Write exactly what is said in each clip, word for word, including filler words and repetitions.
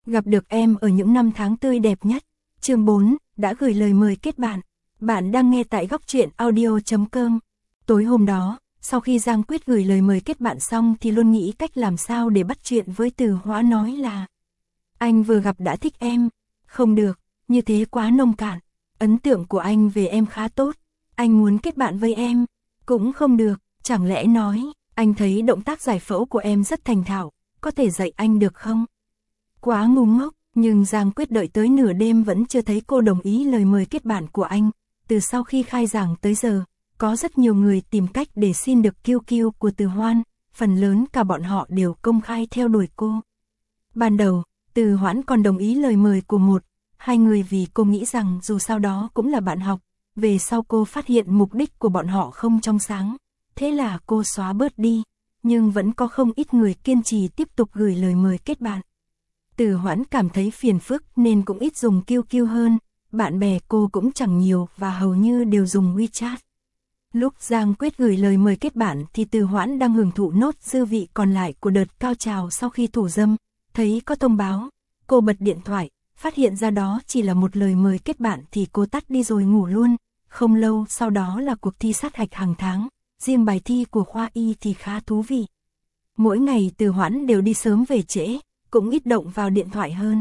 gặp được em ở những năm tháng tươi đẹp nhất. Chương bốn, đã gửi lời mời kết bạn. Bạn đang nghe tại góc truyện audio chấm com. Tối hôm đó, sau khi Giang Quyết gửi lời mời kết bạn xong thì luôn nghĩ cách làm sao để bắt chuyện với Từ Hoãn, nói là: anh vừa gặp đã thích em. Không được, như thế quá nông cạn. Ấn tượng của anh về em khá tốt. Anh muốn kết bạn với em. Cũng không được, chẳng lẽ nói, anh thấy động tác giải phẫu của em rất thành thạo, có thể dạy anh được không? Quá ngu ngốc, nhưng Giang Quyết đợi tới nửa đêm vẫn chưa thấy cô đồng ý lời mời kết bạn của anh. Từ sau khi khai giảng tới giờ, có rất nhiều người tìm cách để xin được Q Q của Từ Hoãn, phần lớn cả bọn họ đều công khai theo đuổi cô. Ban đầu, Từ Hoãn còn đồng ý lời mời của một, hai người vì cô nghĩ rằng dù sao đó cũng là bạn học. Về sau cô phát hiện mục đích của bọn họ không trong sáng, thế là cô xóa bớt đi, nhưng vẫn có không ít người kiên trì tiếp tục gửi lời mời kết bạn. Từ Hoãn cảm thấy phiền phức nên cũng ít dùng Q Q hơn, bạn bè cô cũng chẳng nhiều và hầu như đều dùng WeChat. Lúc Giang Quyết gửi lời mời kết bạn thì Từ Hoãn đang hưởng thụ nốt dư vị còn lại của đợt cao trào sau khi thủ dâm, thấy có thông báo, cô bật điện thoại, phát hiện ra đó chỉ là một lời mời kết bạn thì cô tắt đi rồi ngủ luôn. Không lâu sau đó là cuộc thi sát hạch hàng tháng, riêng bài thi của khoa y thì khá thú vị. Mỗi ngày Từ Hoãn đều đi sớm về trễ, cũng ít động vào điện thoại hơn.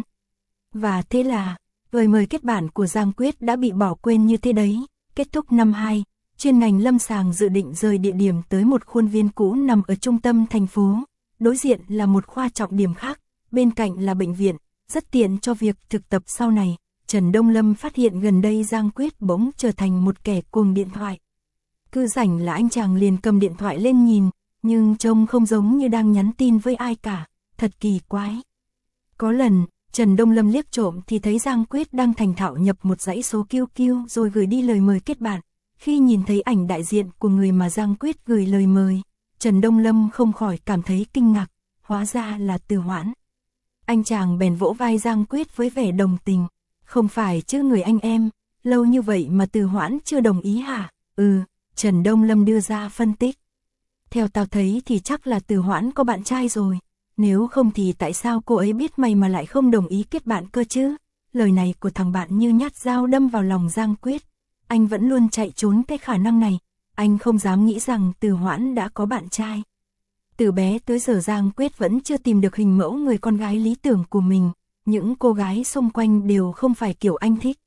Và thế là, lời mời kết bạn của Giang Quyết đã bị bỏ quên như thế đấy. Kết thúc năm hai, chuyên ngành lâm sàng dự định rời địa điểm tới một khuôn viên cũ nằm ở trung tâm thành phố. Đối diện là một khoa trọng điểm khác, bên cạnh là bệnh viện, rất tiện cho việc thực tập sau này. Trần Đông Lâm phát hiện gần đây Giang Quyết bỗng trở thành một kẻ cuồng điện thoại. Cứ rảnh là anh chàng liền cầm điện thoại lên nhìn, nhưng trông không giống như đang nhắn tin với ai cả, thật kỳ quái. Có lần, Trần Đông Lâm liếc trộm thì thấy Giang Quyết đang thành thạo nhập một dãy số Q Q rồi gửi đi lời mời kết bạn. Khi nhìn thấy ảnh đại diện của người mà Giang Quyết gửi lời mời, Trần Đông Lâm không khỏi cảm thấy kinh ngạc, hóa ra là Từ Hoãn. Anh chàng bèn vỗ vai Giang Quyết với vẻ đồng tình. Không phải chứ người anh em, lâu như vậy mà Từ Hoãn chưa đồng ý hả? Ừ, Trần Đông Lâm đưa ra phân tích. Theo tao thấy thì chắc là Từ Hoãn có bạn trai rồi. Nếu không thì tại sao cô ấy biết mày mà lại không đồng ý kết bạn cơ chứ? Lời này của thằng bạn như nhát dao đâm vào lòng Giang Quyết. Anh vẫn luôn chạy trốn cái khả năng này. Anh không dám nghĩ rằng Từ Hoãn đã có bạn trai. Từ bé tới giờ Giang Quyết vẫn chưa tìm được hình mẫu người con gái lý tưởng của mình. Những cô gái xung quanh đều không phải kiểu anh thích.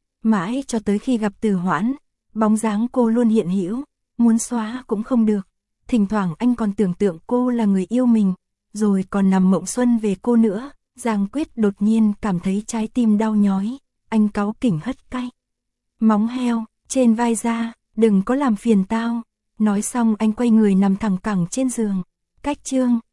Mãi cho tới khi gặp Từ Hoãn, bóng dáng cô luôn hiện hữu, muốn xóa cũng không được. Thỉnh thoảng anh còn tưởng tượng cô là người yêu mình, rồi còn nằm mộng xuân về cô nữa. Giang Quyết đột nhiên cảm thấy trái tim đau nhói, anh cáu kỉnh hất cay. Móng heo, trên vai ra, đừng có làm phiền tao. Nói xong anh quay người nằm thẳng cẳng trên giường. Cách chương